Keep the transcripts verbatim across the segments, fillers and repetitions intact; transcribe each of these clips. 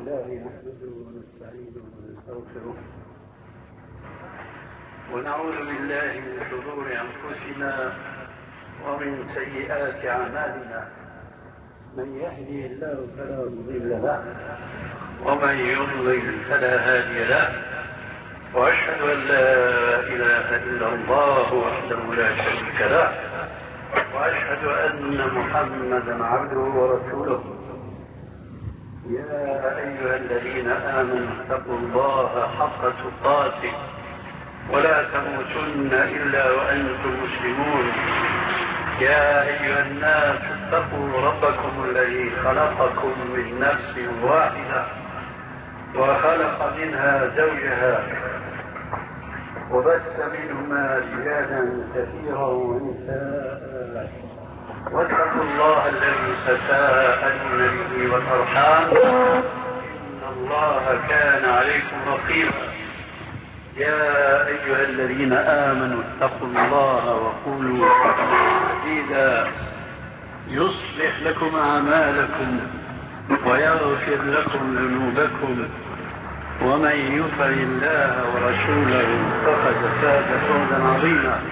لله نحمده ونستعينه ونستغفره ونعوذ بالله من شرور أنفسنا ومن سيئات أعمالنا. من يهدي الله فلا مضل له ومن يضلل فلا هادي له، وأشهد أن لا إله إلا الله وحده لا شريك له، وأشهد أن محمدا عبده ورسوله. يا أيها الذين آمنوا اتقوا الله حق تقاته ولا تموتن إلا وأنتم مسلمون. يا أيها الناس اتقوا ربكم الذي خلقكم من نفس واحدة وخلق منها زوجها وبث منهما رجالا كثيرا ونساء، واتقوا الله الذي تساءلون به والأرحام إن الله كان عليكم رقيبا. يا أيها الذين آمنوا اتقوا الله وقولوا قولا سديدا يصلح لكم أعمالكم ويغفر لكم ذنوبكم، ومن يطع الله ورسوله فقد فاز فوزا عظيما.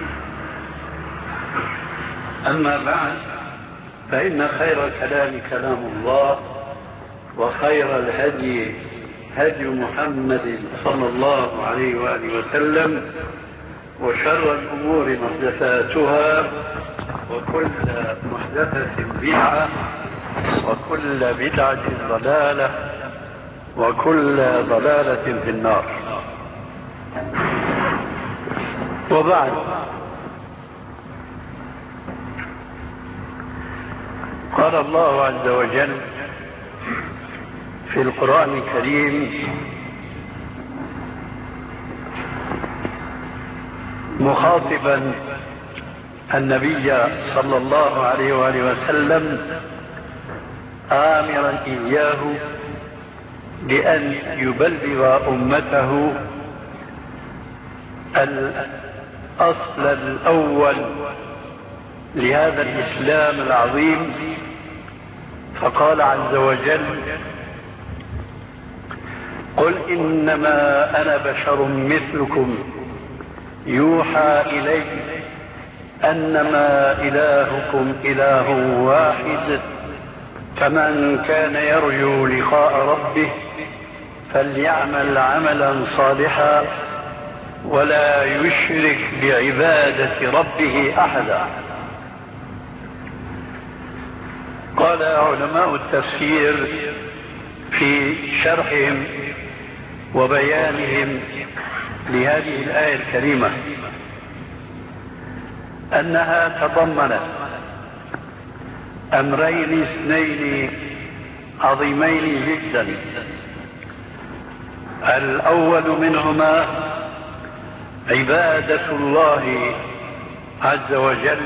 أما بعد، فإن خير الكلام كلام الله، وخير الهدي هدي محمد صلى الله عليه وآله وسلم، وشر الأمور محدثاتها، وكل محدثة بدعة، وكل بدعة ضلالة، وكل ضلالة في النار. وبعد، قال الله عز وجل في القرآن الكريم مخاطبا النبي صلى الله عليه وآله وسلم، آمرا إياه بأن يبلغ أمته الأصل الأول لهذا الإسلام العظيم. فقال عز وجل: قل إنما أنا بشر مثلكم يوحى إلي أنما إلهكم إله واحد، فمن كان يرجو لقاء ربه فليعمل عملا صالحا ولا يشرك بعبادة ربه أحدا. قال علماء التفسير في شرحهم وبيانهم لهذه الآية الكريمة أنها تضمنت أمرين اثنين عظيمين جدا. الأول منهما عبادة الله عز وجل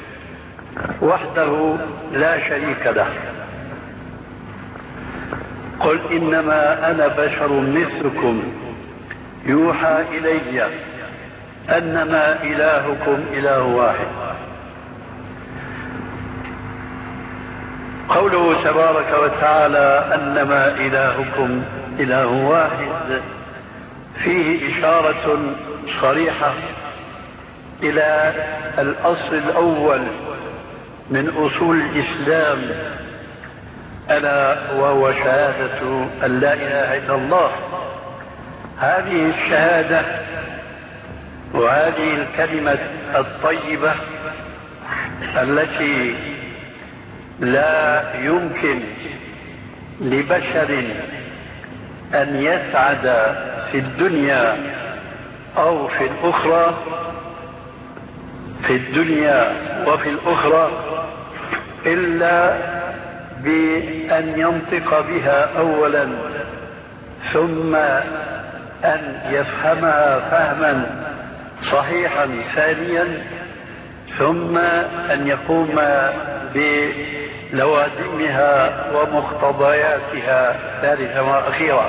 وحده لا شريك له. قل إنما أنا بشر مثلكم يوحى إلي أنما إلهكم إله واحد. قوله تبارك وتعالى أنما إلهكم إله واحد فيه إشارة صريحة إلى الأصل الأول من أصول الإسلام، ألا وهو شهادة أن لا إله إلا الله. هذه الشهادة وهذه الكلمة الطيبة التي لا يمكن لبشر أن يسعد في الدنيا أو في الأخرى في الدنيا وفي الأخرى إلا بأن ينطق بها أولا، ثم أن يفهمها فهما صحيحا ثانيا، ثم أن يقوم بلوازمها ومقتضياتها ثالثا وأخيرا.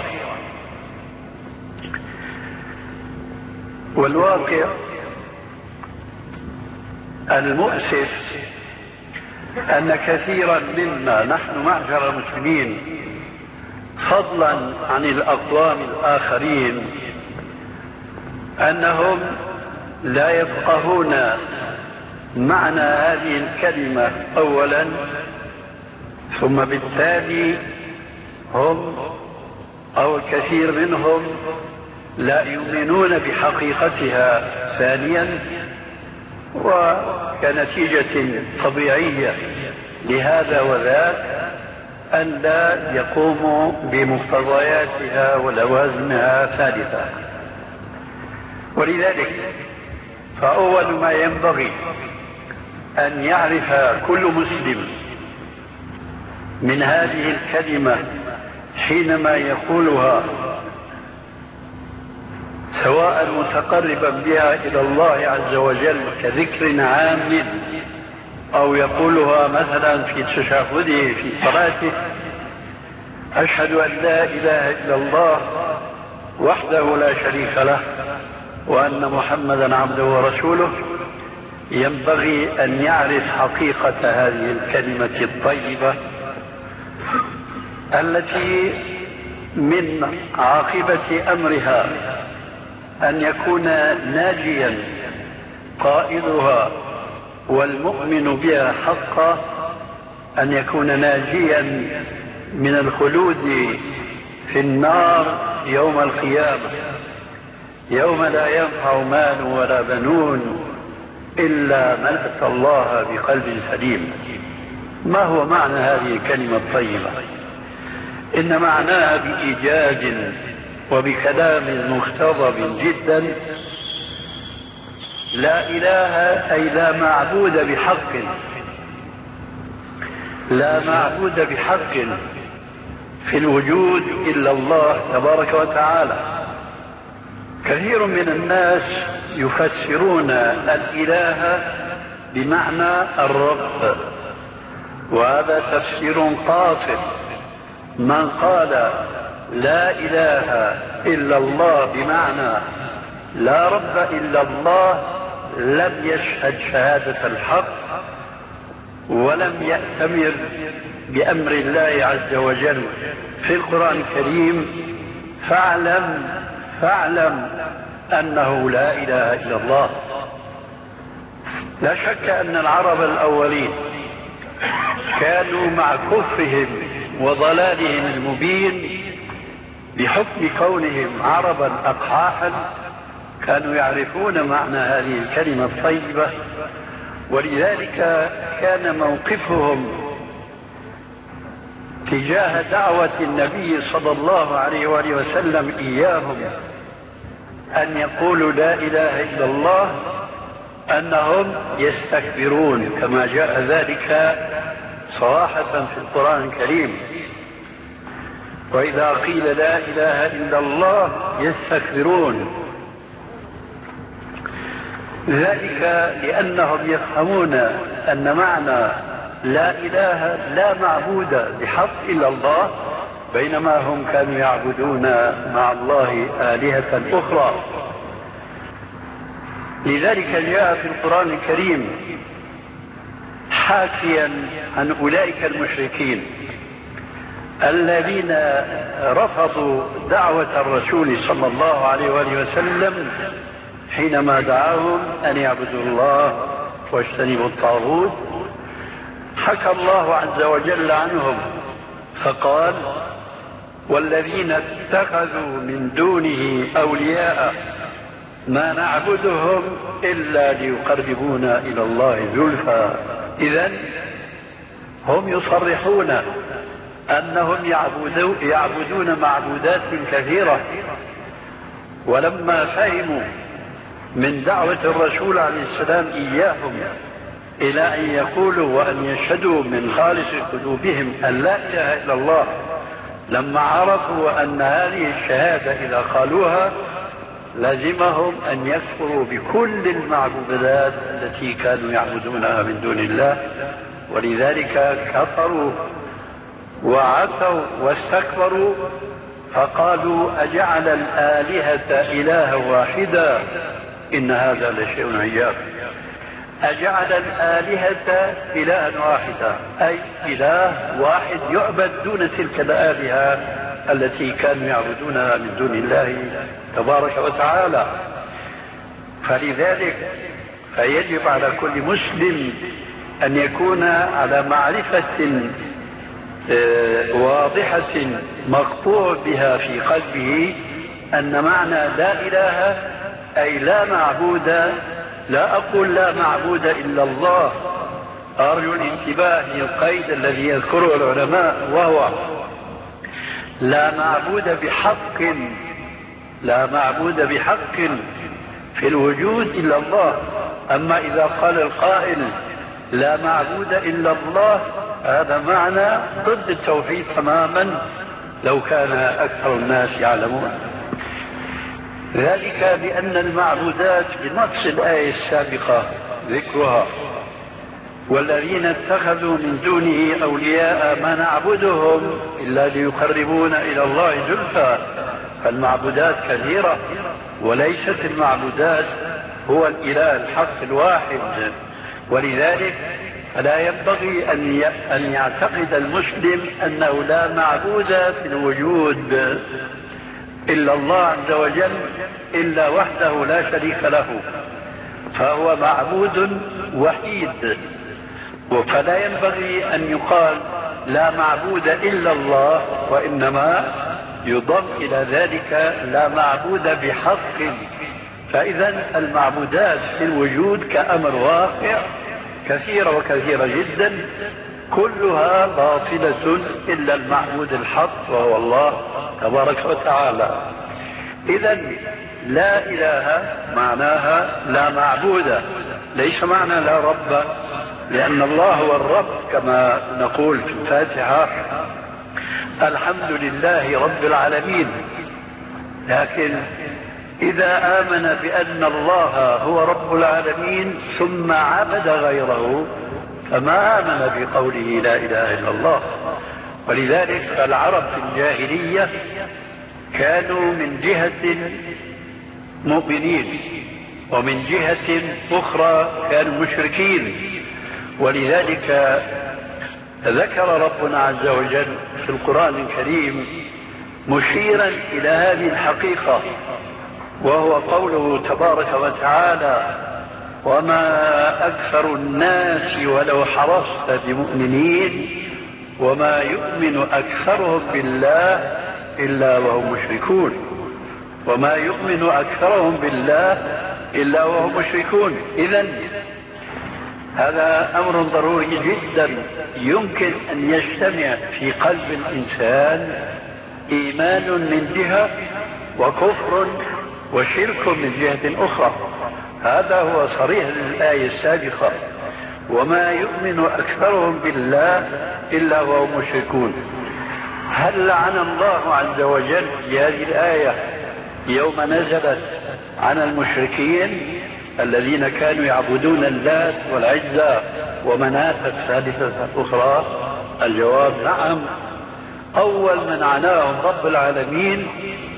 والواقع المؤسف أن كثيرا منا نحن معشر المسلمين فضلا عن الأقوام الآخرين أنهم لا يفقهون معنى هذه الكلمة أولا، ثم بالتالي هم أو الكثير منهم لا يؤمنون بحقيقتها ثانيا، وكنتيجة طبيعية لهذا وذاك أن لا يقوموا بمقتضياتها ولوازمها ثالثا. ولذلك فأول ما ينبغي أن يعرف كل مسلم من هذه الكلمة حينما يقولها، سواء متقربا بها إلى الله عز وجل كذكر عام أو يقولها مثلا في تشهده في صلاته: أشهد أن لا إله إلا الله وحده لا شريك له وأن محمدا عبده ورسوله، ينبغي أن يعرف حقيقة هذه الكلمة الطيبة التي من عاقبة أمرها أن يكون ناجيا قائلها والمؤمن بها حقا، أن يكون ناجيا من الخلود في النار يوم القيامة، يوم لا ينفع مال ولا بنون إلا من أتى الله بقلب سليم. ما هو معنى هذه الكلمة الطيبة؟ إن معناها بإيجاز وبكلام مختضب جدا: لا إله أي لا معبود بحق، لا معبود بحق في الوجود إلا الله تبارك وتعالى. كثير من الناس يفسرون الإله بمعنى الرب، وهذا تفسير قاصر. من قال لا إله إلا الله بمعنى لا رب إلا الله لم يشهد شهادة الحق ولم يأتمر بأمر الله عز وجل في القرآن الكريم. فاعلم فاعلم أنه لا إله إلا الله. لا شك أن العرب الأولين كانوا مع كفرهم وضلالهم المبين بحكم كونهم عربا أقحاحا كانوا يعرفون معنى هذه الكلمة الطيبة، ولذلك كان موقفهم تجاه دعوة النبي صلى الله عليه وآله وسلم إياهم أن يقولوا لا إله إلا الله أنهم يستكبرون، كما جاء ذلك صراحة في القرآن الكريم: وإذا قيل لا إله إلا الله يستكبرون. ذلك لأنهم يفهمون أن معنى لا إله لا معبود بحق إلا الله، بينما هم كانوا يعبدون مع الله آلهة أخرى. لذلك جاء في القرآن الكريم حاكيا عن أولئك المشركين الذين رفضوا دعوة الرسول صلى الله عليه وآله وسلم حينما دعاهم أن يعبدوا الله واجتنبوا الطاغوت. حكى الله عز وجل عنهم فقال: والذين اتخذوا من دونه أولياء ما نعبدهم إلا ليقربونا إلى الله زلفى. إذن هم يصرحون أنهم يعبدون معبودات كثيرة، ولما فهموا من دعوة الرسول عليه السلام إياهم إلى أن يقولوا وأن يشهدوا من خالص قلوبهم أن لا إله إلا الله، لما عرفوا أن هذه الشهادة إذا قالوها لازمهم أن يكفروا بكل المعبودات التي كانوا يعبدونها من دون الله، ولذلك كفروا وعتوا واستكبروا فقالوا: أجعل الآلهة إلها واحدا إن هذا لشيء عجاب. أجعل الآلهة إلها واحدا أي إله واحد يعبد دون تلك الآلهة التي كانوا يعبدونها من دون الله تبارك وتعالى. فلذلك فيجب على كل مسلم أن يكون على معرفة واضحة مقطوع بها في قلبه أن معنى لا إله أي لا معبود، لا أقول لا معبود إلا الله، أرجو الانتباه للقيد الذي يذكره العلماء، وهو لا معبود بحق، لا معبود بحق في الوجود إلا الله. أما إذا قال القائل لا معبود إلا الله، هذا معنى ضد التوحيد تماما لو كان أكثر الناس يعلمون ذلك، لأن المعبودات بنص الآية السابقة ذكرها والذين اتخذوا من دونه أولياء ما نعبدهم إلا ليقربونا إلى الله زلفى. فالمعبودات كثيرة، وليست المعبودات هو الإله الحق الواحد. ولذلك فلا ينبغي أن يعتقد المسلم أنه لا معبود في الوجود إلا الله عز وجل إلا وحده لا شريك له، فهو معبود وحيد. فلا ينبغي أن يقال لا معبود إلا الله، وإنما يضم إلى ذلك لا معبود بحق. فإذا المعبودات في الوجود كأمر واقع كثيرة وكثيرة جدا، كلها باطلة إلا المعبود الحق وهو الله تبارك وتعالى. إذا لا إله معناها لا معبود، ليس معنى لا رب، لأن الله هو الرب كما نقول في الفاتحة الحمد لله رب العالمين. لكن إذا آمن بأن الله هو رب العالمين ثم عبد غيره فما آمن بقوله لا إله إلا الله. ولذلك فالعرب في الجاهلية كانوا من جهة مؤمنين ومن جهة أخرى كانوا مشركين. ولذلك ذكر ربنا عز وجل في القرآن الكريم مشيرا إلى هذه الحقيقة، وهو قوله تبارك وتعالى وما أكثر الناس ولو حرصت بمؤمنين وما يؤمن أكثرهم بالله إلا وهم مشركون. وما يؤمن أكثرهم بالله إلا وهم مشركون. إذن هذا أمر ضروري جدا، يمكن أن يجتمع في قلب الإنسان إيمان من جهة وكفر وشرك من جهة أخرى. هذا هو صريح الآية السابقة وما يؤمن أكثرهم بالله إلا وهم مشركون. هل لعن الله عز وجل في هذه الآية يوم نزلت عن المشركين الذين كانوا يعبدون اللات والعزى ومناة الثالثة الأخرى؟ الجواب نعم. أول من عناهم رب العالمين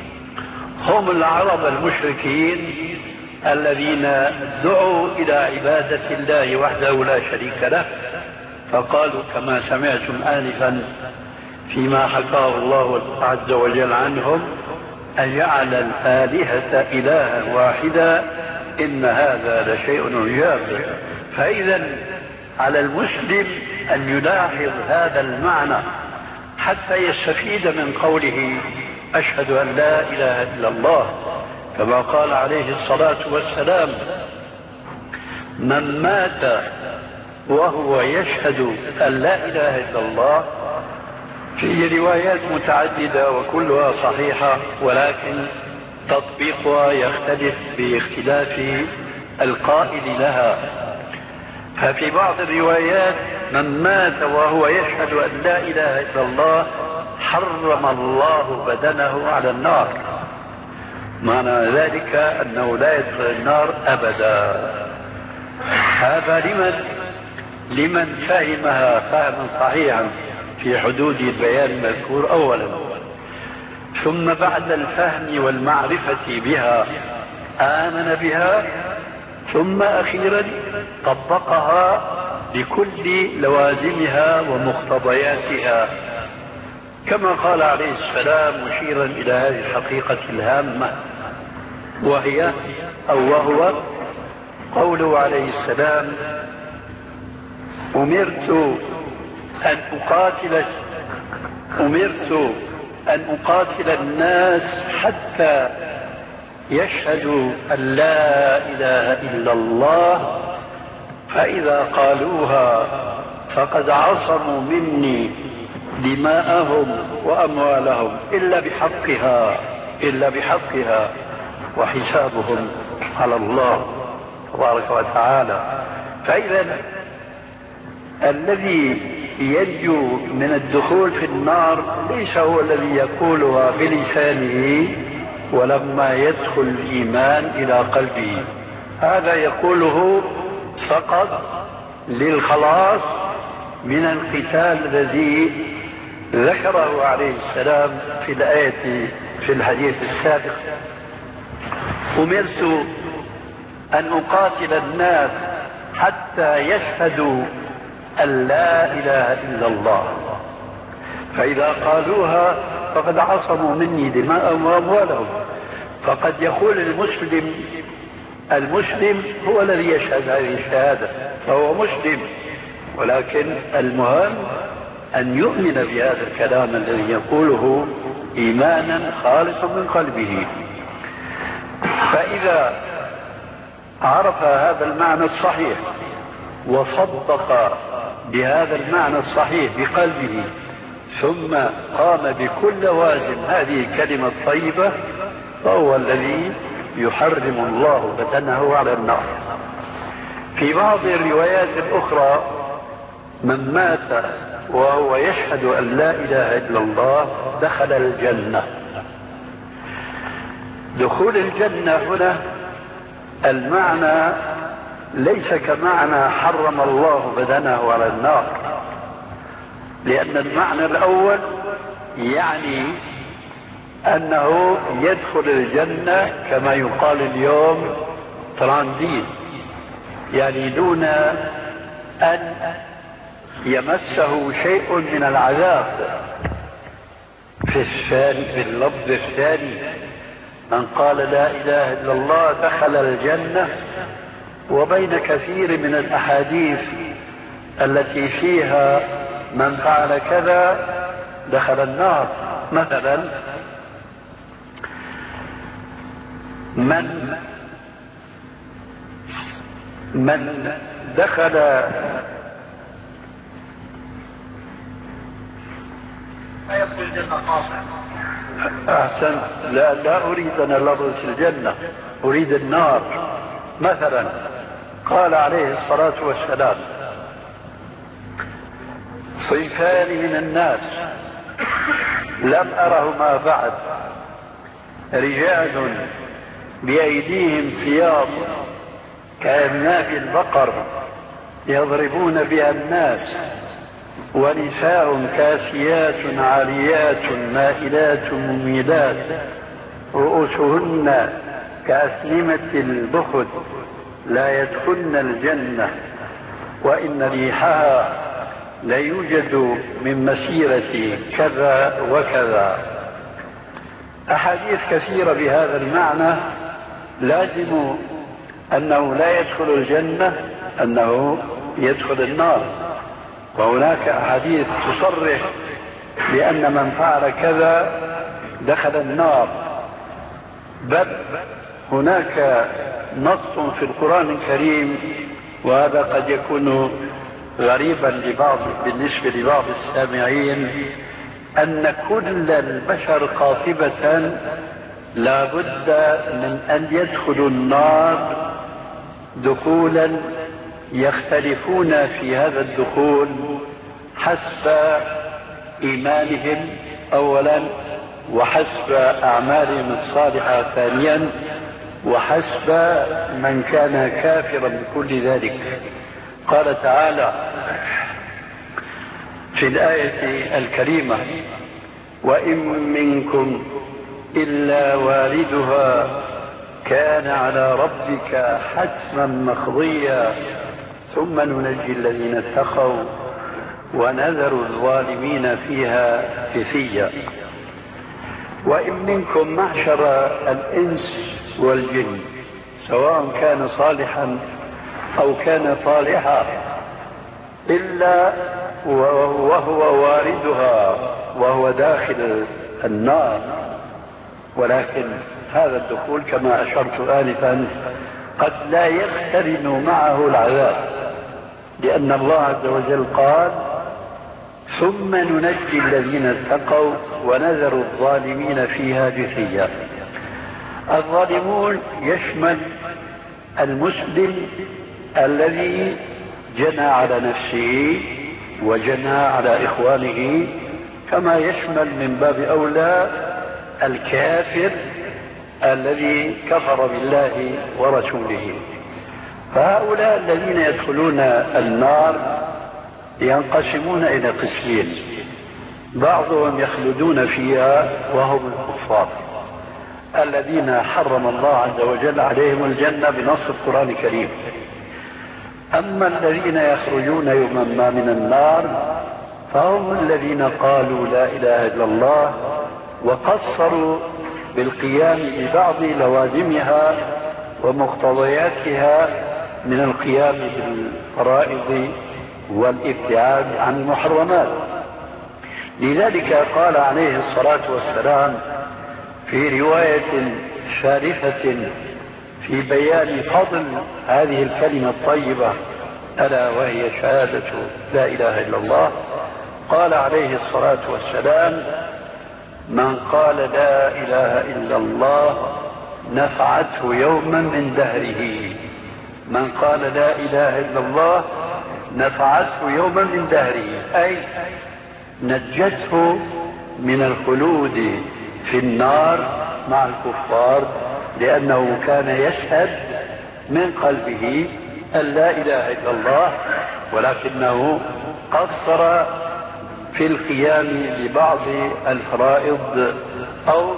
هم العرب المشركين الذين دعوا إلى عبادة الله وحده لا شريك له، فقالوا كما سمعتم آنفا فيما حكاه الله عز وجل عنهم أجعل الآلهة إلها واحدا إن هذا لشيء عجاب. فإذا على المسلم أن يلاحظ هذا المعنى حتى يستفيد من قوله أشهد أن لا إله إلا الله، كما قال عليه الصلاة والسلام من مات وهو يشهد أن لا إله إلا الله. في روايات متعددة وكلها صحيحة، ولكن تطبيقها يختلف باختلاف القائل لها. ففي بعض الروايات من مات وهو يشهد أن لا إله إلا الله حرم الله بدنه على النار، معنى ذلك أنه لا يدخل النار أبدا. هذا لمن لمن فهمها فهما صحيحا في حدود البيان المذكور أولا، ثم بعد الفهم والمعرفة بها آمن بها، ثم أخيرا طبقها بكل لوازمها ومقتضياتها كما قال عليه السلام مشيرا إلى هذه الحقيقة الهامة، وهي أو وهو قوله عليه السلام: أمرت أن أقاتل أمرت أن أقاتل الناس حتى يشهدوا أن لا إله إلا الله، فإذا قالوها فقد عصموا مني دماءهم وأموالهم إلا بحقها إلا بحقها وحسابهم على الله تبارك وتعالى. فإذا الذي ينجو من الدخول في النار ليس هو الذي يقولها بلسانه ولما يدخل الإيمان إلى قلبه، هذا يقوله فقط للخلاص من القتال الذي ذكره عليه السلام في الآية في الحديث السابق: أمرت أن أقاتل الناس حتى يشهدوا أن لا إله إلا الله، فإذا قالوها فقد عصموا مني دماءهم وأموالهم. فقد يقول المسلم المسلم هو الذي يشهد هذه الشهادة فهو مسلم، ولكن المهم أن يؤمن بهذا الكلام الذي يقوله إيمانا خالصا من قلبه. فإذا عرف هذا المعنى الصحيح وصدق بهذا المعنى الصحيح بقلبه ثم قام بكل لوازم هذه الكلمة الطيبة، فهو الذي يحرم الله بدنه على النار. في بعض الروايات الأخرى: من مات وهو يشهد أن لا إله إلا الله دخل الجنة. دخول الجنة هنا المعنى ليس كمعنى حرم الله بدنه على النار، لأن المعنى الأول يعني أنه يدخل الجنة كما يقال اليوم ترانزيت، يعني دون أن يمسه شيء من العذاب. في الثاني في اللفظ الثاني: من قال لا إله إلا الله دخل الجنة. وبين كثير من الأحاديث التي فيها من فعل كذا دخل النار، مثلا: من من دخل لا يدخل الجنة قاطع. أحسن. لا, لا أريد أن ألفظ الجنة، أريد النار. مثلا قال عليه الصلاة والسلام: صنفان من الناس لم أرهما بعد، رجال بأيديهم ثياب كأذناب البقر يضربون بها الناس، ونساء كاسيات عاريات مائلات مميلات رؤوسهن كأسنمة البخت لا يدخلن الجنة، وإن ريحها لا يوجد من مسيرة كذا وكذا. أحاديث كثيرة بهذا المعنى، لازم أنه لا يدخل الجنة أنه يدخل النار. وهناك أحاديث تصرح بأن من فعل كذا دخل النار، بل هناك نص في القرآن الكريم، وهذا قد يكون غريبا لبعض بالنسبة لبعض السامعين، أن كل البشر قاطبة لا بد من أن يدخلوا النار دخولا يختلفون في هذا الدخول حسب إيمانهم أولا، وحسب أعمالهم الصالحة ثانيا، وحسب من كان كافرا بكل ذلك. قال تعالى في الآية الكريمة: وإن منكم إلا واردها كان على ربك حتما مقضيا ثم ننجي الذين اتقوا ونذر الظالمين فيها جثيا. وإن منكم معشر الإنس والجن سواء كان صالحا أو كان طالحا إلا وهو واردها وهو داخل النار، ولكن هذا الدخول كما أشرت آنفا قد لا يقترن معه العذاب، لأن الله عز وجل قال ثم ننجي الذين اتقوا ونذر الظالمين فيها جثيا. الظالمون يشمل المسلم الذي جنى على نفسه وجنى على إخوانه، كما يشمل من باب أولى الكافر الذي كفر بالله ورسوله. فهؤلاء الذين يدخلون النار ينقسمون إلى قسمين، بعضهم يخلدون فيها وهم الكفار الذين حرم الله عز وجل عليهم الجنة بنص القرآن الكريم. أما الذين يخرجون يوما ما من النار فهم الذين قالوا لا إله إلا الله وقصروا بالقيام ببعض لوازمها ومقتضياتها من القيام بالفرائض والابتعاد عن المحرمات. لذلك قال عليه الصلاة والسلام في رواية شارفة في بيان فضل هذه الكلمة الطيبة ألا وهي شهادة لا إله إلا الله، قال عليه الصلاة والسلام من قال لا إله إلا الله نفعته يوما من دهره، من قال لا إله إلا الله نفعته يوما من دهره، أي نجته من الخلود في النار مع الكفار، لأنه كان يشهد من قلبه أن لا إله إلا الله، ولكنه قصر في القيام ببعض الفرائض أو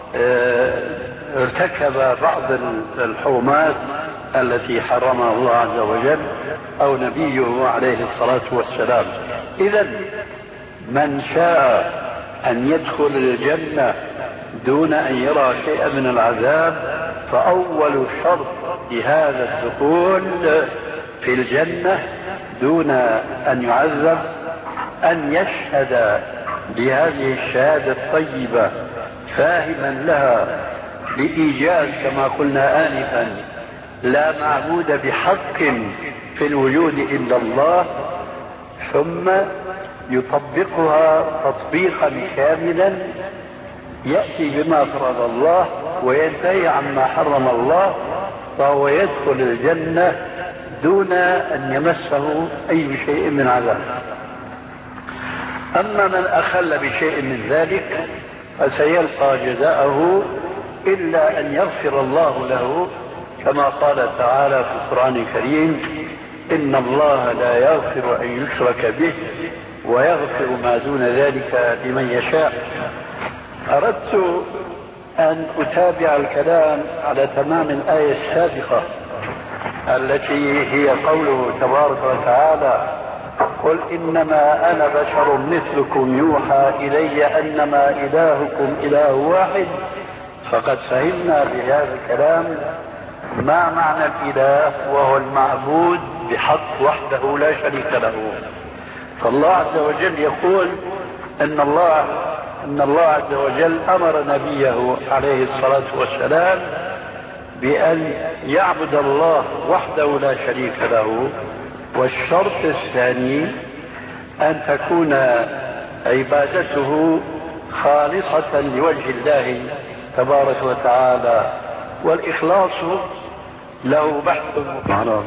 ارتكب بعض الحرمات التي حرمها الله عز وجل أو نبيه عليه الصلاة والسلام. إذن من شاء أن يدخل الجنة دون أن يرى شيئا من العذاب فأول شرط لهذا الدخول في الجنة دون أن يعذب أن يشهد بهذه الشهادة الطيبة فاهما لها بإيجاز كما قلنا آنفا لا معبود بحق في الوجود إلا الله، ثم يطبقها تطبيقا كاملا يأتي بما فرض الله وينتهي عما حرم الله، فهو يدخل الجنة دون أن يمسه أي شيء من عذاب. أما من أخل بشيء من ذلك فسيلقى جزاءه إلا أن يغفر الله له، كما قال تعالى في القرآن الكريم إن الله لا يغفر أن يشرك به ويغفر ما دون ذلك لمن يشاء. أردت أن أتابع الكلام على تمام الآية السابقة التي هي قوله تبارك وتعالى قل إنما أنا بشر مثلكم يوحى إلي أنما إلهكم إله واحد. فقد فهمنا بهذا الكلام ما معنى الإله، وهو المعبود بحق وحده لا شريك له. فالله عز وجل يقول أن الله أن الله عز وجل أمر نبيه عليه الصلاة والسلام بأن يعبد الله وحده لا شريك له. والشرط الثاني أن تكون عبادته خالصة لوجه الله تبارك وتعالى، والإخلاص له بحث معروف.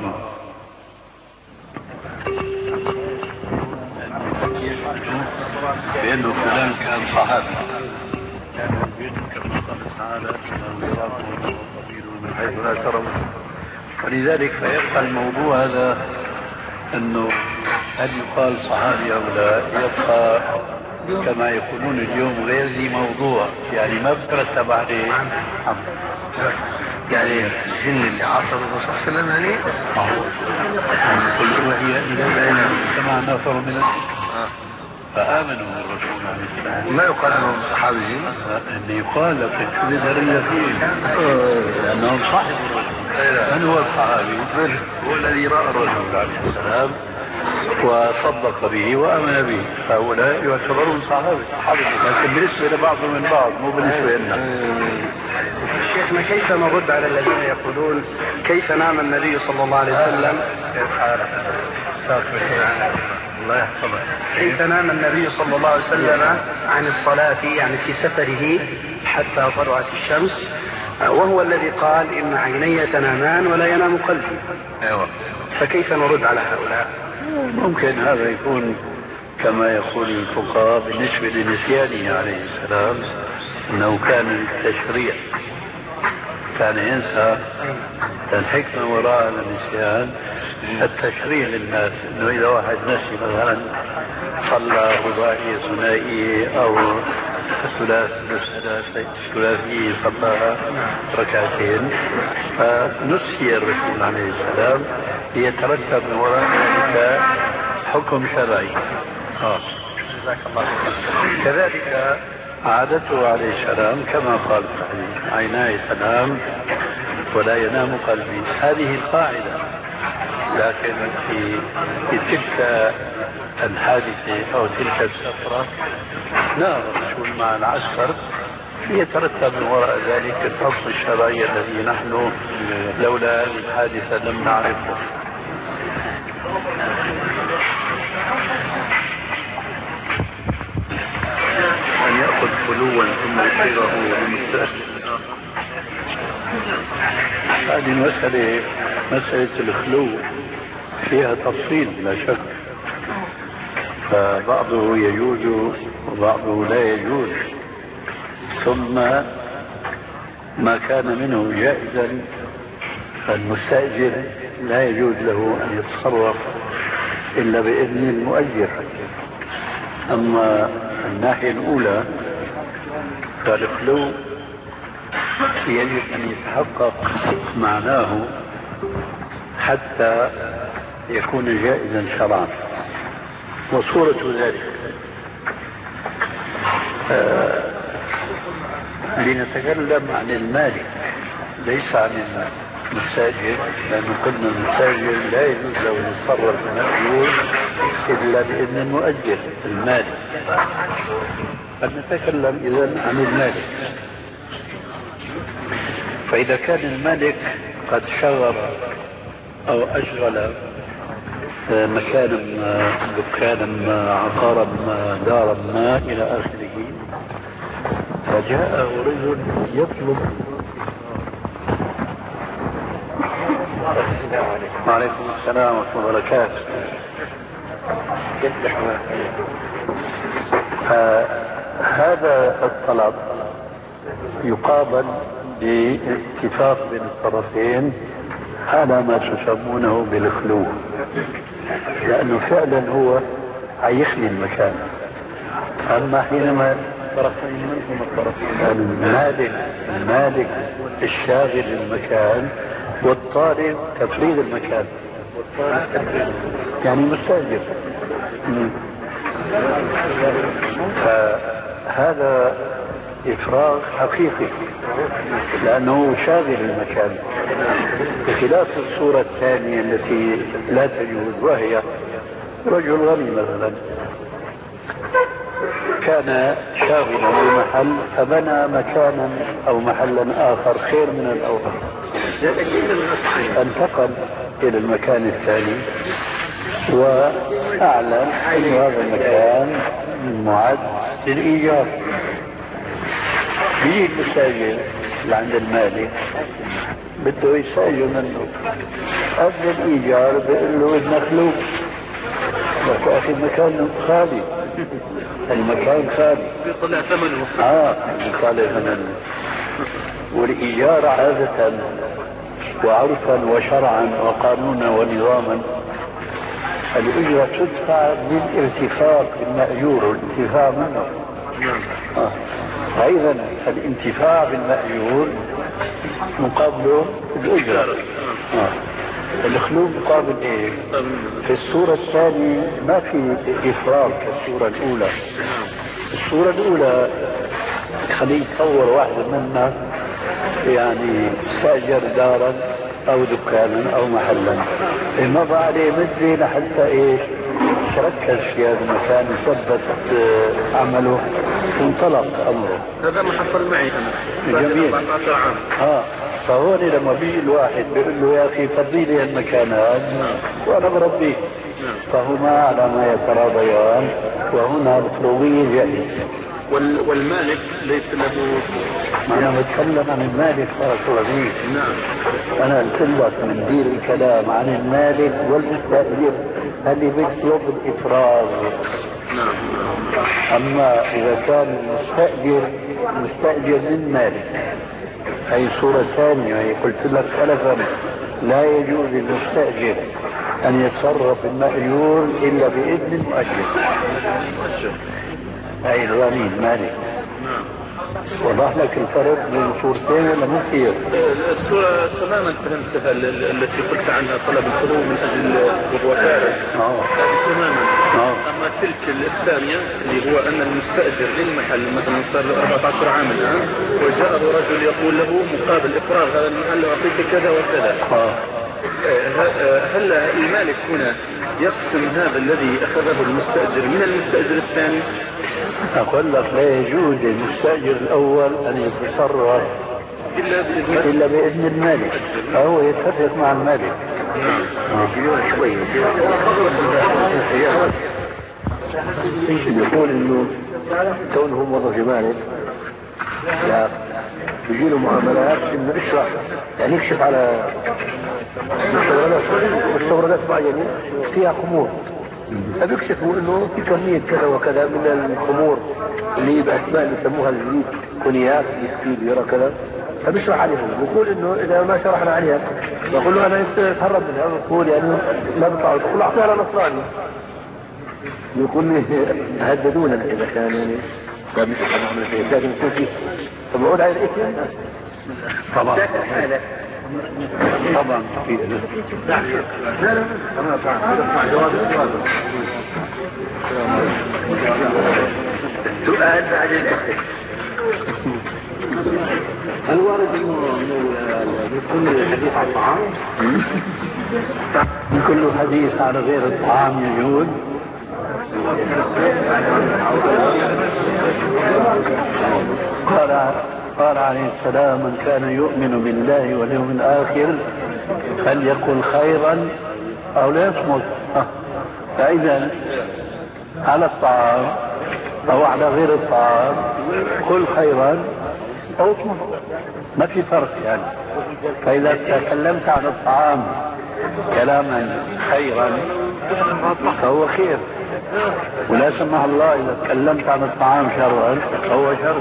بأنه فلان كان صحابي كان يريد كما قال تعالى انه يراكم وقبيله من حيث لا ترون. ولذلك فيبقى الموضوع هذا انه هل يقال صحابي او لا، يبقى كما يقولون اليوم غير ذي موضوع، يعني ما بترتب عليه يعني الجن اللي عصروا الرسول صلى الله عليه وسلم يعني قل وهي الى ذلك كما نفر من فآمنوا بالرسول عليه السلام. ما يقال أنهم صحابيين؟ أن يقال لك درجة فيه لأنهم صاحبوا الرسول. من هو الصحابي؟ هو الذي رأى الرسول عليه السلام وصدق به وآمن به، فهؤلاء يعتبرون صحابة، لكن بالنسبة لبعضهم من بعض مو بالنسبة لنا. شيخنا كيف نرد على الذين يقولون كيف نام النبي صلى الله عليه وسلم؟ الله يحفظك. كيف نام النبي صلى الله عليه وسلم عن الصلاة يعني في سفره حتى طلعت الشمس، وهو الذي قال إن عيني تنامان ولا ينام قلبي. أيوة. فكيف نرد على هؤلاء؟ ممكن هذا يكون كما يقول الفقهاء بالنسبة لنسيانه عليه السلام أنه كان التشريع، كان ينسى. الحكمة وراء النسيان التشريع للناس، أنه إذا واحد نسي مثلا صلى رباعية ثنائية أو ثلاثية صلى ركعتين فنسي الرسول عليه السلام ليترتب من وراء ذلك حكم شرعي خاص. كذلك عادته عليه السلام كما قال في الحديث عيناي تنام ولا ينام قلبي، هذه القاعدة. لكن في, في تلك الحادثة أو تلك السفرة نام الرسول مع العسكر يترتب من وراء ذلك الفصل الشرعي الذي نحن لولا الحادثة لم نعرفه. أن يأخذ خلوا ثم يصيره بمستأخر. هذه المسألة مسألة الخلو فيها تفصيل لا شك، فبعضه يجوز وبعضه لا يجوز. ثم ما كان منه جائزا فالمستأجر لا يجوز له أن يتصرف إلا بإذن المؤجر. أما الناحية الأولى فالخلو يجب أن يتحقق معناه حتى يكون جائزا شرعا. وصورة ذلك آه لنتكلم عن المالك ليس عن المستاجر، لأنه قلنا المستاجر لا يجوز له أن يتصرف المأجور إلا بإذن المؤجر المالك. فنتكلم إذن عن المالك. فإذا كان المالك قد شغل أو أشغل مكانا ما دكانا ما عقارا ما دارا ما إلى آخره، فجاءه رجل يطلب. وعليكم السلام ورحمة الله وبركاته. هذا الطلب يقابل باتفاق بين الطرفين على ما تسمونه بالخلو، لأنه فعلا هو هيخلي المكان. أما حينما طرفين منهم الطرفين المالك المالك الشاغل المكان والطالب تفريغ المكان يعني مستأجر، فهذا إفراغ حقيقي لأنه شاغل المكان، بخلاف الصورة الثانية التي لا تجوز، وهي رجل غني مثلا كان شاغلا بمحل فبنى مكانا أو محلا آخر خير من الأول، انتقل إلى المكان الثاني وأعلن أن هذا المكان معد للإيجار. بيجي المستاجر اللي عند المالك بده يستاجر منه قبل الإيجار بيقول له إنك خلوق، بس أخي المكان خالي، المكان خالي بيطلع ثمنه. اه بيطلع ثمنه. والإيجار عادة وعرفا وشرعا وقانونا ونظاما الأجرة تدفع بالارتفاق بالمأجور والانتفاع منه. آه. أيضا الانتفاع بالمأجور مقابله الأجرة. آه. الخلو مقابل ايه؟ في الصورة الثانية ما في إفراغ كالصورة الأولى. الصورة الأولى خليه يتصور واحد منا يعني استأجر دارا أو دكانا أو محلا، مضى عليه مدة لحتى إيه تركز في هذا المكان وثبت عمله وانطلق أمره. هذا ما حصل معي أنا. جميل. أربعة عام. آه فهون لما بيجي الواحد بيقول له يا أخي فضي لي المكان هذا وأنا بربيه، فهما على ما يتراضيان، وهنا الفروضية جائزة. والمالك ليس له. أنا بتكلم عن المالك خاصة به. نعم. أنا قلت لك من دير الكلام عن المالك والمستأجر اللي بيطلب الإفراغ. نعم. أما إذا كان المستأجر مستأجر من مالك هي صورة ثانية. هي قلت لك سلفا لا يجوز للمستأجر أن يتصرف المأجور إلا بإذن المؤجر. هاي الغني مالك. وضح لك الفرق بين الصورتين ولا مو كثير؟ الصورة تماما فهمتها التي قلت عنها طلب الخلو من أجل الوكالة. تماما. أما تلك الثانية اللي هو أن المستأجر للمحل مثلا صار له أربعة عشر عاما الآن وجاءه رجل يقول له مقابل إفراغ هذا المحل أعطيك كذا وكذا. هل المالك هنا يقسم هذا الذي أخذه المستأجر من المستأجر الثاني؟ أقول لك لا يجوز للمستأجر الأول أن يتصرف إلا بإذن, إلا بإذن المالك، فهو يتفق مع المالك. شوي يقول إنه كونه موظف مالك يجي له معاملات إنه يشرح يعني يكشف على مستوردات مستوردات معينة فيها خمور، فبيكشفوا انه في كمية كذا وكذا من الخمور اللي بأسماء اللي يسموها الزيت كونياك يسكي بيرا كذا، فبيشرح عليهم بيقول انه اذا ما شرحنا عليها بقول له انا اتهرب منها، بقول يعني لا بطلع، بقول اعطيها لنصراني، يقول لي هددونا اذا كان يعني لازم يكون فيه، فبقول على الاثم طبعا طبعا في سؤال بعد الأخير. هل وارد انه يكون الحديث عن الطعام؟ كل حديث على غير الطعام يجوز؟ قال قال عليه السلام من كان يؤمن بالله واليوم الآخر فليقل خيرا أو لا يصمت. فإذا على الطعام أو على غير الطعام قل خيرا أو اصمت، ما في فرق يعني. فإذا تكلمت عن الطعام كلاما خيرا فهو خير، ولا سمح الله إذا تكلمت عن الطعام شرا فهو شر.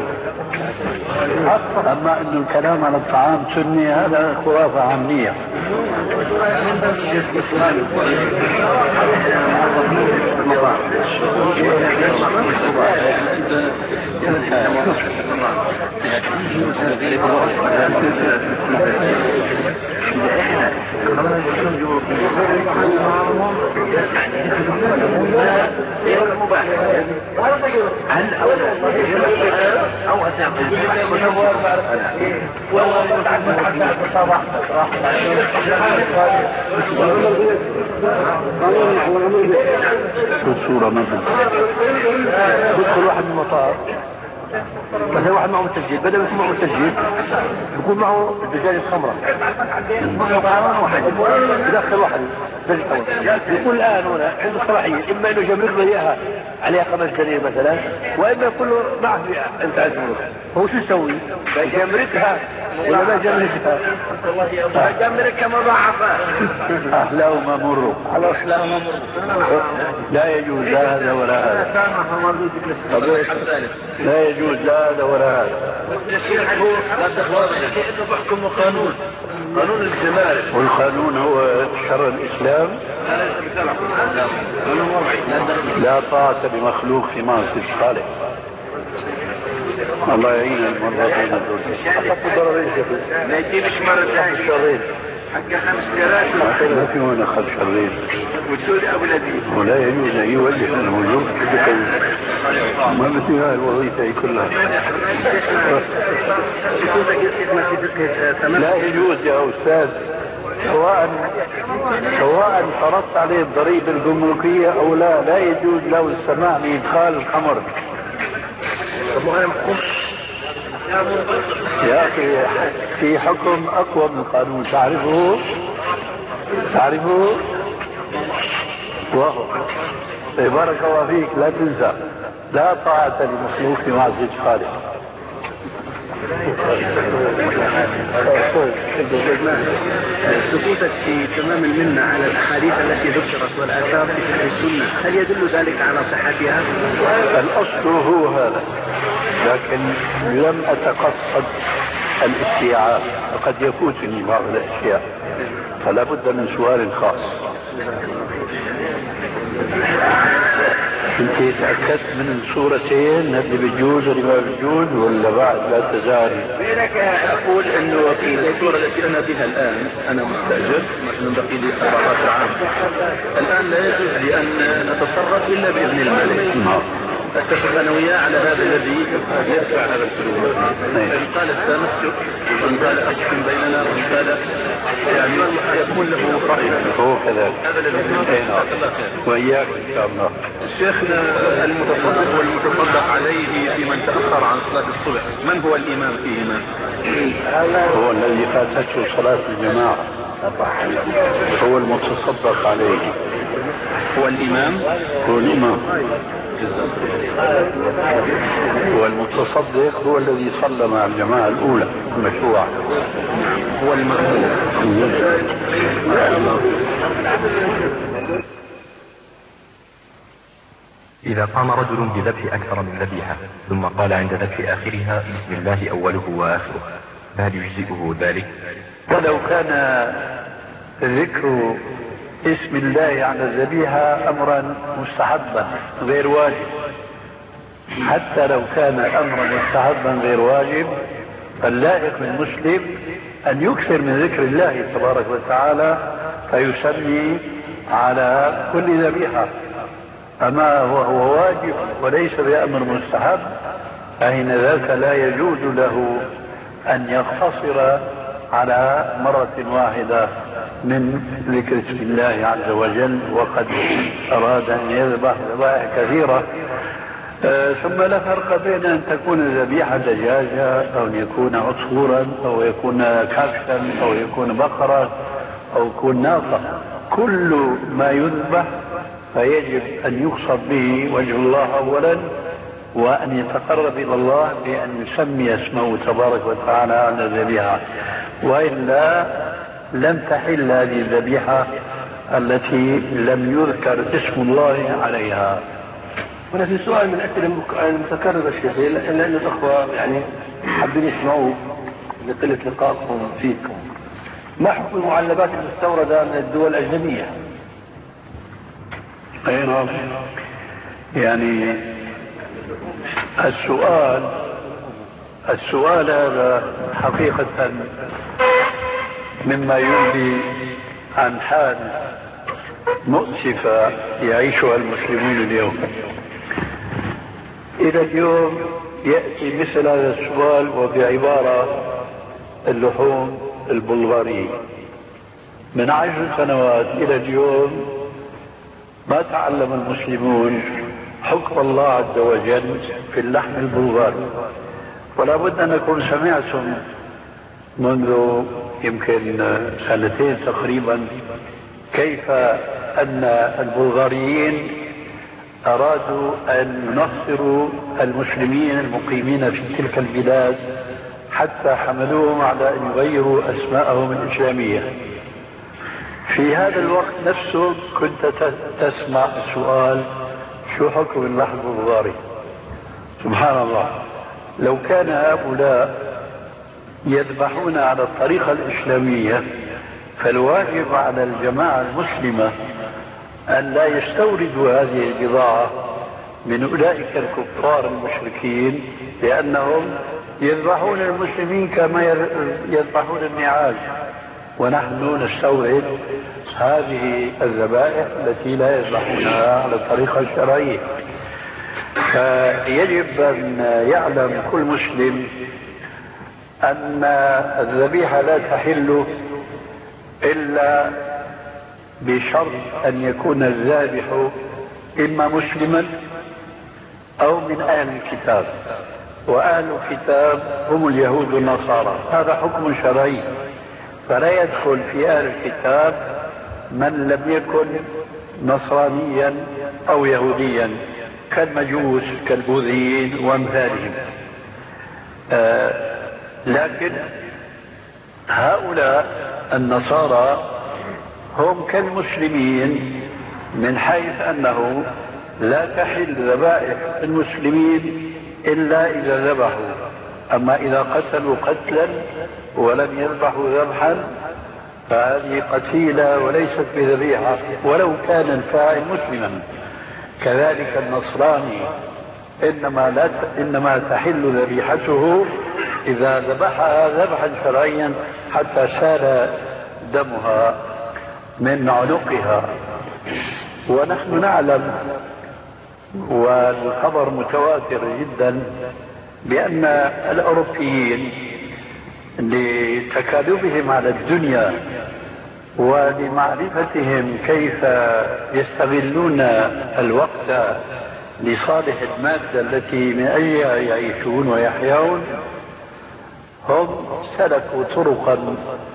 أما أن الكلام عن الطعام سني هذا خرافة عامية. هل أو أسامة صورة مثلا يدخل واحد من المطار مثلا واحد معه مسجل، بدل ما يكون معه مسجل يكون معه دجاجة خمرة يدخل واحد يقول الآن هنا عنده صلاحية إما إنه يجمرك له إياها عليها خمس دنانير مثلا، وإما يقول له معه أنت عزمه، هو شو يسوي؟ يجمركها ولا ما يجمركها؟ يجمركها مضاعفة. أحلاهما مروا على أحلاهما مروا. لا يجوز لا هذا ولا هذا، لا يجوز لا هذا ولا هذا. لا تخوض كأنه بحكم قانون قانون الجمارك، والقانون هو شرع الإسلام. لا طاعة بمخلوق في معصية الخالق. الله يعين المرضين دول. ما يجيبش مرة ثانية. حق خمس ليرات ما في هنا خمس شرين والسوري أبو لذيذ ولا يجوز أن يوجه الموجود ما بدي هاي الوظيفة كلها. لا يجوز يا أستاذ، سواء سواء فرضت عليه الضريبة الجمركية أو لا، لا يجوز له السماع بإدخال الخمر. يا أخي في حكم أقوى من القانون تعرفه تعرفه وهو بارك الله فيك لا تنسى لا طاعة لمخلوق في معصية خالق. سقوطك في تمام المنة على الأحاديث التي ذكرت والآثار في فقه السنة، هل يدل ذلك على صحتها؟ الأصل هو هذا، لكن لم أتقصد الاستيعاب، وقد يفوتني بعض الأشياء، فلا بد من سؤال خاص. انت تأكدت من الصورتين اللي بيجوز واللي ما بيجوز ولا بعد لا تزال؟ أقول إنه في الصورة التي أنا بها الآن أنا مستأجر مثلا بقي لي أربعة عشر عام، الآن لا يجوز لي أن نتصرف إلا بإذن الملك. اتفق انا وياه على هذا الذي يدفع هذا الفلوس. ان قال التمسك وان قال اقسم بيننا وان قال يعني يكون له راي. هو كذلك. هذا الذي واياك ان شاء الله. شيخنا المتصدق والمتصدق عليه في من تاخر عن صلاه الصبح، من هو الامام فيهما؟ هو الذي فاتته صلاه الجماعه، هو المتصدق عليه. هو الامام؟ هو الامام. والمتصدق هو الذي صلى مع الجماعة الأولى المشروعة، هو المأمون. إذا قام رجل بذبح أكثر من ذبيحة ثم قال عند ذبح آخرها بسم الله أوله وآخره، فهل يجزئه ذلك؟ ولو كان ذكر اسم الله على الذبيحة أمرا مستحبا غير واجب، حتى لو كان أمرا مستحبا غير واجب، فاللائق بالمسلم أن يكثر من ذكر الله تبارك وتعالى فيسمي على كل ذبيحة. أما هو واجب وليس بأمر مستحب، فإن ذاك لا يجوز له أن يقتصر على مرة واحدة من ذكر اسم الله عز وجل، وقد أراد أن يذبح ذبائح كثيرة. آه ثم لا فرق بين أن تكون ذبيحة دجاجة أو أن يكون عصفورا أو يكون كبشا أو يكون بقرة أو يكون ناقة، كل ما يذبح فيجب أن يقصد به وجه الله أولا، وأن يتقرب إلى الله بأن يسمي اسمه تبارك وتعالى على الذبيحة، وإلا لم تحل هذه الذبيحة التي لم يذكر اسم الله عليها. هنا في سؤال من أسئلة المتكررة الشيخ، لأن الأخوة يعني حابين يسمعوا لقلة لقائكم فيكم، ما حكم المعلبات المستوردة من الدول الأجنبية؟ أي نعم، يعني السؤال السؤال هذا حقيقة مما ينبي عن حال مؤسفة يعيشها المسلمون اليوم. إلى اليوم يأتي مثل هذا السؤال وبعبارة اللحوم البلغارية. من عشر سنوات إلى اليوم ما تعلم المسلمون حكم الله عز وجل في اللحم البلغاري، ولا بد أنكم سمعتم منذ يمكن سنتين تقريبا كيف أن البلغاريين أرادوا أن ينصروا المسلمين المقيمين في تلك البلاد، حتى حملوهم على أن يغيروا أسماءهم الإسلامية. في هذا الوقت نفسه كنت تسمع السؤال شو حكم اللحم البلغاري؟ سبحان الله، لو كان هؤلاء يذبحون على الطريقة الإسلامية فالواجب على الجماعة المسلمة أن لا يستوردوا هذه البضاعة من أولئك الكفار المشركين، لأنهم يذبحون المسلمين كما يذبحون النعاج، ونحن نستورد هذه الذبائح التي لا يذبحونها على الطريقة الشرعية. فيجب أن يعلم كل مسلم أن الذبيحة لا تحل إلا بشرط أن يكون الذابح إما مسلما أو من أهل الكتاب، وأهل الكتاب هم اليهود والنصارى. هذا حكم شرعي، فلا يدخل في أهل الكتاب من لم يكن نصرانيا أو يهوديا كالمجوس كالبوذيين وأمثالهم. آه لكن هؤلاء النصارى هم كالمسلمين من حيث أنه لا تحل ذبائح المسلمين إلا إذا ذبحوا، أما إذا قتلوا قتلا ولم يذبحوا ذبحا فهذه قتيلة وليست بذبيحة ولو كان الفاعل مسلما. كذلك النصراني إنما, لا ت... إنما تحل ذبيحته إذا ذبحها ذبحا شرعيا حتى سال دمها من عنقها. ونحن نعلم والخبر متواتر جدا بأن الأوروبيين لتكالبهم على الدنيا ولمعرفتهم كيف يستغلون الوقت لصالح المادة التي من أجلها يعيشون ويحيون، هم سلكوا طرقا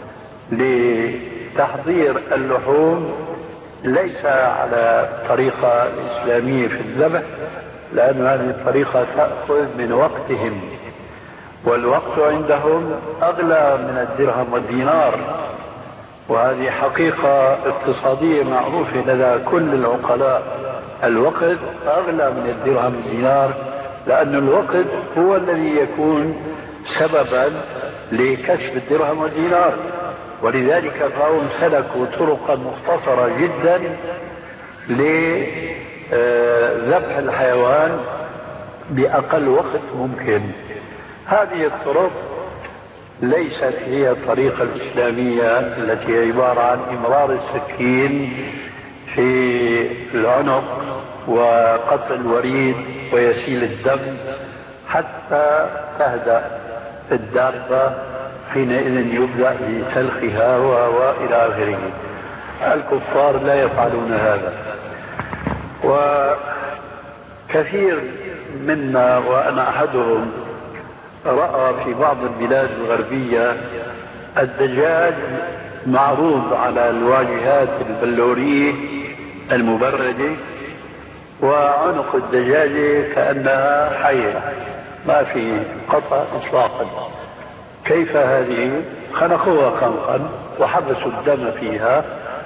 لتحضير اللحوم ليس على طريقة إسلامية في الذبح، لأن هذه الطريقة تأخذ من وقتهم، والوقت عندهم أغلى من الدرهم والدينار، وهذه حقيقة اقتصادية معروفة لدى كل العقلاء. الوقت أغلى من الدرهم والدينار، لأن الوقت هو الذي يكون سببا لكسب الدرهم والدينار، ولذلك فهم سلكوا طرقا مختصرة جدا لذبح الحيوان بأقل وقت ممكن. هذه الطرق ليست هي الطريقة الإسلامية التي هي عبارة عن إمرار السكين في العنق وقطع الوريد ويسيل الدم حتى تهدأ الدابة، حينئذ يبدأ بسلخها وإلى آخره. الكفار لا يفعلون هذا، وكثير منا وأنا أحدهم رأى في بعض البلاد الغربية الدجاج معروض على الواجهات البلورية المبردة، وعنق الدجاجة كأنها حية ما في قطع إطلاقا. كيف هذه؟ خنقوها خنقا وحبسوا الدم فيها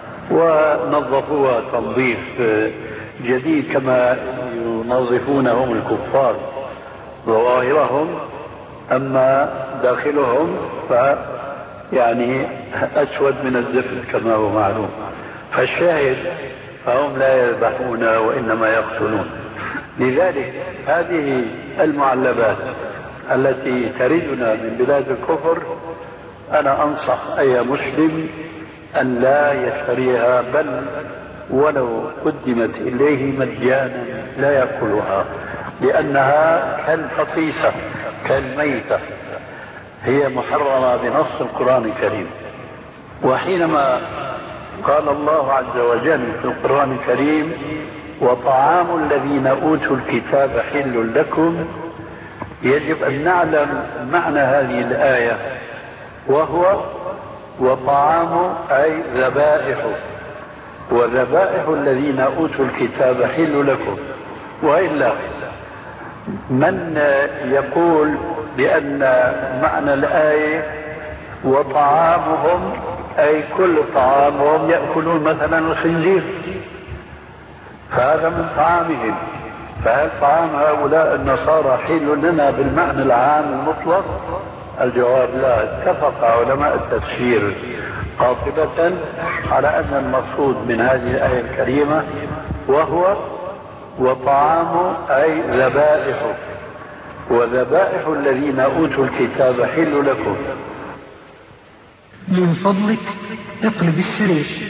ونظفوها تنظيف جديد كما ينظفونهم الكفار ظواهرهم، أما داخلهم ف يعني أسود من الزفت كما هو معلوم. فالشاهد فهم لا يذبحون وإنما يقتلون. لذلك هذه المعلبات التي تردنا من بلاد الكفر أنا أنصح أي مسلم أن لا يشتريها، بل ولو قدمت إليه مجانا لا يأكلها، لأنها كالفطيسة كالميتة، هي محرمة بنص القرآن الكريم. وحينما قال الله عز وجل في القرآن الكريم وطعام الذين أوتوا الكتاب حل لكم، يجب أن نعلم معنى هذه الآية، وهو وطعام أي ذبائح، وذبائح الذين أوتوا الكتاب حل لكم. وإلا من يقول بأن معنى الآية وطعامهم أي كل طعامهم يأكلون مثلا الخنزير، فهذا من طعامهم، فهل طعام هؤلاء النصارى حل لنا بالمعنى العام المطلق؟ الجواب لا. اتفق علماء التفسير قاطبة على أن المقصود من هذه الآية الكريمة وهو وطعام أي ذبائح، وذبائح الذين أوتوا الكتاب حل لكم. من فضلك اقلب الشريط.